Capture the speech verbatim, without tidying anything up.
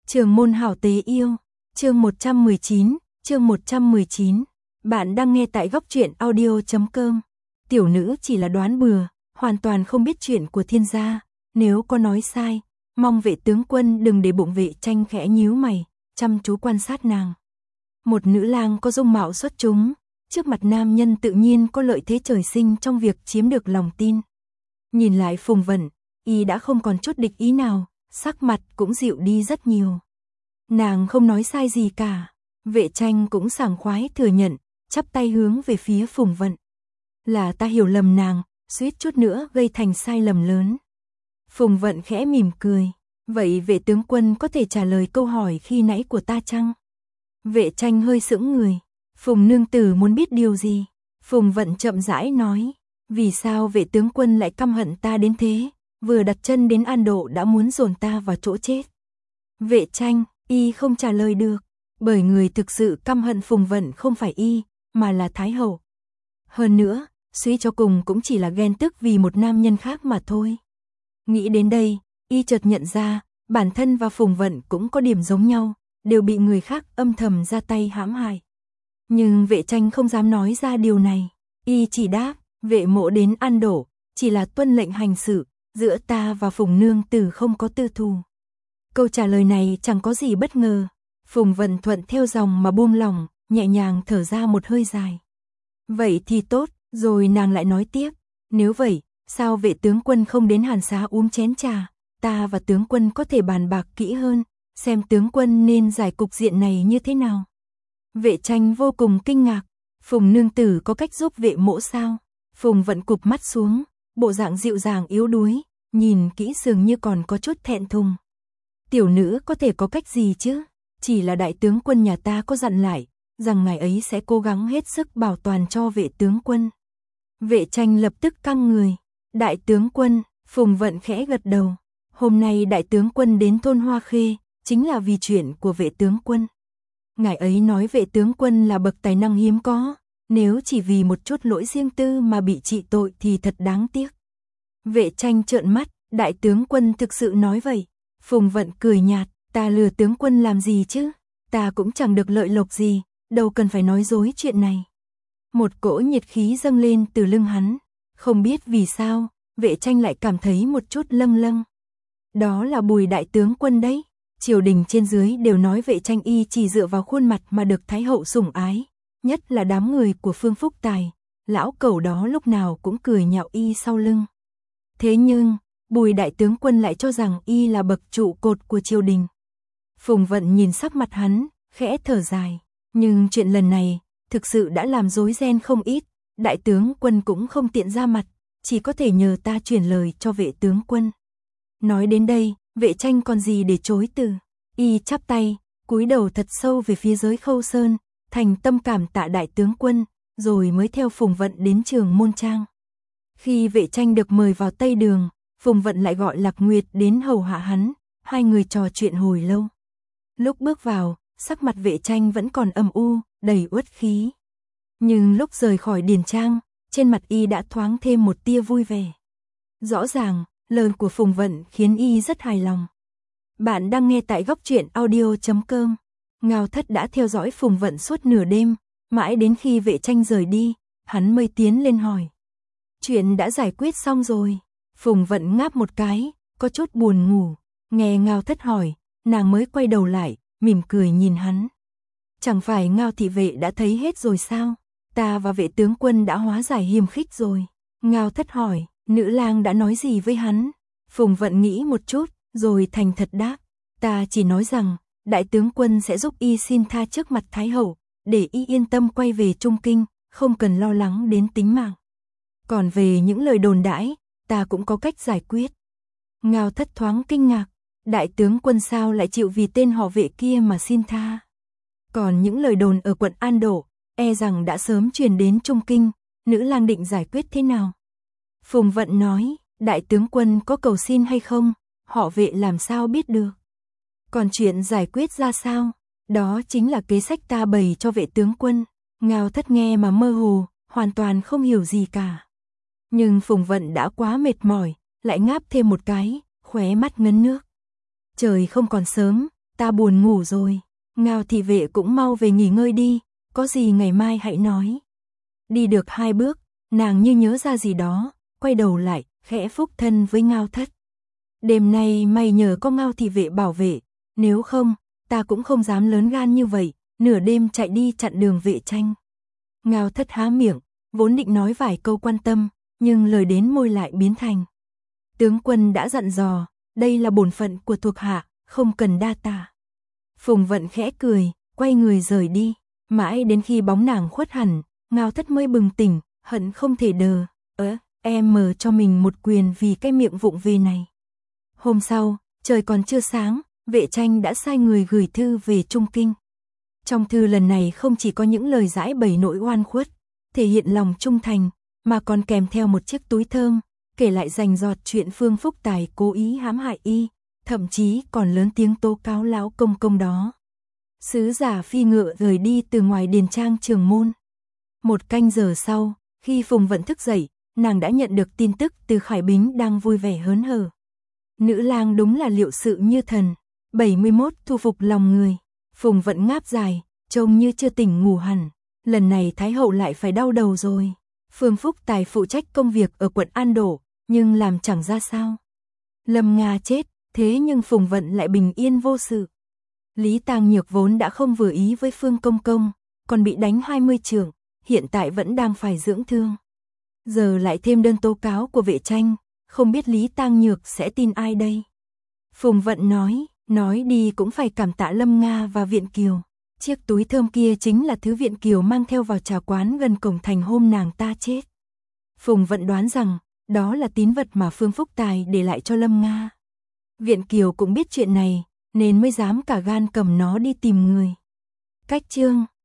Trường môn hảo tế yêu, chương một trăm mười chín, chương một trăm mười chín. Bạn đang nghe tại góc truyện audio chấm com. Tiểu nữ chỉ là đoán bừa, hoàn toàn không biết chuyện của thiên gia, nếu có nói sai, mong Vệ tướng quân đừng để bụng. Vệ Tranh khẽ nhíu mày, chăm chú quan sát nàng. Một nữ lang có dung mạo xuất chúng, trước mặt nam nhân tự nhiên có lợi thế trời sinh trong việc chiếm được lòng tin. Nhìn lại Phùng Vận, y đã không còn chút địch ý nào, sắc mặt cũng dịu đi rất nhiều. Nàng không nói sai gì cả. Vệ Tranh cũng sảng khoái thừa nhận, chắp tay hướng về phía Phùng Vận. Là ta hiểu lầm nàng, suýt chút nữa gây thành sai lầm lớn. Phùng Vận khẽ mỉm cười. Vậy Vệ tướng quân có thể trả lời câu hỏi khi nãy của ta chăng? Vệ Tranh hơi sững người. Phùng nương tử muốn biết điều gì? Phùng Vận chậm rãi nói. Vì sao Vệ tướng quân lại căm hận ta đến thế? Vừa đặt chân đến An Độ đã muốn dồn ta vào chỗ chết. Vệ Tranh, y không trả lời được, bởi người thực sự căm hận Phùng Vận không phải y, mà là Thái hậu. Hơn nữa, suy cho cùng cũng chỉ là ghen tức vì một nam nhân khác mà thôi. Nghĩ đến đây, y chợt nhận ra, bản thân và Phùng Vận cũng có điểm giống nhau, đều bị người khác âm thầm ra tay hãm hại. Nhưng Vệ Tranh không dám nói ra điều này, y chỉ đáp, Vệ mộ đến An Đổ, chỉ là tuân lệnh hành sự, giữa ta và Phùng nương tử không có tư thù. Câu trả lời này chẳng có gì bất ngờ. Phùng Vận thuận theo dòng mà buông lòng, nhẹ nhàng thở ra một hơi dài. Vậy thì tốt, rồi nàng lại nói tiếp. Nếu vậy, sao Vệ tướng quân không đến Hàn Xá uống chén trà? Ta và tướng quân có thể bàn bạc kỹ hơn, xem tướng quân nên giải cục diện này như thế nào. Vệ Tranh vô cùng kinh ngạc. Phùng nương tử có cách giúp vệ mỗ sao? Phùng Vận cụp mắt xuống, bộ dạng dịu dàng yếu đuối, nhìn kỹ dường như còn có chút thẹn thùng. Tiểu nữ có thể có cách gì chứ? Chỉ là đại tướng quân nhà ta có dặn lại, rằng ngài ấy sẽ cố gắng hết sức bảo toàn cho Vệ tướng quân. Vệ Tranh lập tức căng người. Đại tướng quân, Phùng Vận khẽ gật đầu. Hôm nay đại tướng quân đến thôn Hoa Khê, chính là vì chuyện của Vệ tướng quân. Ngài ấy nói Vệ tướng quân là bậc tài năng hiếm có, nếu chỉ vì một chút lỗi riêng tư mà bị trị tội thì thật đáng tiếc. Vệ Tranh trợn mắt, đại tướng quân thực sự nói vậy? Phùng Vận cười nhạt, ta lừa tướng quân làm gì chứ? Ta cũng chẳng được lợi lộc gì, đâu cần phải nói dối chuyện này. Một cỗ nhiệt khí dâng lên từ lưng hắn, không biết vì sao, Vệ Tranh lại cảm thấy một chút lâng lâng. Đó là Bùi đại tướng quân đấy. Triều đình trên dưới đều nói Vệ Tranh y chỉ dựa vào khuôn mặt mà được Thái hậu sủng ái, nhất là đám người của Phương Phúc Tài, lão cẩu đó lúc nào cũng cười nhạo y sau lưng. Thế nhưng, Bùi đại tướng quân lại cho rằng y là bậc trụ cột của triều đình. Phùng Vận nhìn sắc mặt hắn, khẽ thở dài, nhưng chuyện lần này thực sự đã làm rối ren không ít, đại tướng quân cũng không tiện ra mặt, chỉ có thể nhờ ta truyền lời cho Vệ tướng quân. Nói đến đây, Vệ Tranh còn gì để chối từ, y chắp tay, cúi đầu thật sâu về phía Giới Khâu Sơn, thành tâm cảm tạ đại tướng quân, rồi mới theo Phùng Vận đến Trường Môn Trang. Khi Vệ Tranh được mời vào Tây Đường, Phùng Vận lại gọi Lạc Nguyệt đến hầu hạ hắn, hai người trò chuyện hồi lâu. Lúc bước vào, sắc mặt Vệ Tranh vẫn còn âm u, đầy uất khí. Nhưng lúc rời khỏi điền trang, trên mặt y đã thoáng thêm một tia vui vẻ. Rõ ràng, lời của Phùng Vận khiến y rất hài lòng. Bạn đang nghe tại góc truyện audio chấm com. Ngao Thất đã theo dõi Phùng Vận suốt nửa đêm, mãi đến khi Vệ Tranh rời đi, hắn mới tiến lên hỏi. Chuyện đã giải quyết xong rồi. Phùng Vận ngáp một cái, có chút buồn ngủ. Nghe Ngao Thất hỏi, nàng mới quay đầu lại, mỉm cười nhìn hắn. Chẳng phải Ngao thị vệ đã thấy hết rồi sao? Ta và Vệ tướng quân đã hóa giải hiềm khích rồi. Ngao Thất hỏi, nữ lang đã nói gì với hắn? Phùng Vận nghĩ một chút, rồi thành thật đáp. Ta chỉ nói rằng, đại tướng quân sẽ giúp y xin tha trước mặt Thái hậu, để y yên tâm quay về Trung Kinh, không cần lo lắng đến tính mạng. Còn về những lời đồn đãi, ta cũng có cách giải quyết. Ngao Thất thoáng kinh ngạc, đại tướng quân sao lại chịu vì tên họ Vệ kia mà xin tha? Còn những lời đồn ở quận An Đổ, e rằng đã sớm truyền đến Trung Kinh, nữ lang định giải quyết thế nào? Phùng Vận nói, đại tướng quân có cầu xin hay không, họ Vệ làm sao biết được? Còn chuyện giải quyết ra sao? Đó chính là kế sách ta bày cho Vệ tướng quân. Ngao Thất nghe mà mơ hồ, hoàn toàn không hiểu gì cả. Nhưng Phùng Vận đã quá mệt mỏi, lại ngáp thêm một cái, khóe mắt ngấn nước. Trời không còn sớm, ta buồn ngủ rồi. Ngao thị vệ cũng mau về nghỉ ngơi đi, có gì ngày mai hãy nói. Đi được hai bước, nàng như nhớ ra gì đó, quay đầu lại, khẽ phúc thân với Ngao thất. Đêm nay may nhờ có Ngao thị vệ bảo vệ, nếu không, ta cũng không dám lớn gan như vậy, nửa đêm chạy đi chặn đường Vệ Tranh. Ngao thất há miệng, vốn định nói vài câu quan tâm, nhưng lời đến môi lại biến thành. Tướng quân đã dặn dò, đây là bổn phận của thuộc hạ, không cần đa tạ. Phùng Vận khẽ cười, quay người rời đi, mãi đến khi bóng nàng khuất hẳn, Ngao thất mới bừng tỉnh, hận không thể đờ, ớ, em mờ cho mình một quyền vì cái miệng vụng về này. Hôm sau, trời còn chưa sáng, Vệ Tranh đã sai người gửi thư về Trung Kinh. Trong thư lần này không chỉ có những lời giải bày nỗi oan khuất, thể hiện lòng trung thành, mà còn kèm theo một chiếc túi thơm, kể lại rành rọt chuyện Phương Phúc Tài cố ý hãm hại y, thậm chí còn lớn tiếng tố cáo lão công công đó. Sứ giả phi ngựa rời đi từ ngoài điền trang Trường Môn. Một canh giờ sau, khi Phùng Vận thức dậy, nàng đã nhận được tin tức từ Khải Bính đang vui vẻ hớn hở. Nữ lang đúng là liệu sự như thần, bảy mươi mốt thu phục lòng người. Phùng Vận ngáp dài, trông như chưa tỉnh ngủ hẳn. Lần này Thái hậu lại phải đau đầu rồi. Phương Phúc Tài phụ trách công việc ở quận An Đổ, nhưng làm chẳng ra sao. Lâm Nga chết, thế nhưng Phùng Vận lại bình yên vô sự. Lý Tàng Nhược vốn đã không vừa ý với Phương Công Công, còn bị đánh hai mươi chưởng, hiện tại vẫn đang phải dưỡng thương. Giờ lại thêm đơn tố cáo của Vệ Tranh, không biết Lý Tàng Nhược sẽ tin ai đây. Phùng Vận nói, nói đi cũng phải cảm tạ Lâm Nga và Viện Kiều. Chiếc túi thơm kia chính là thứ Viện Kiều mang theo vào trà quán gần cổng thành hôm nàng ta chết. Phùng Vận đoán rằng, đó là tín vật mà Phương Phúc Tài để lại cho Lâm Nga. Viện Kiều cũng biết chuyện này, nên mới dám cả gan cầm nó đi tìm người. Cách chương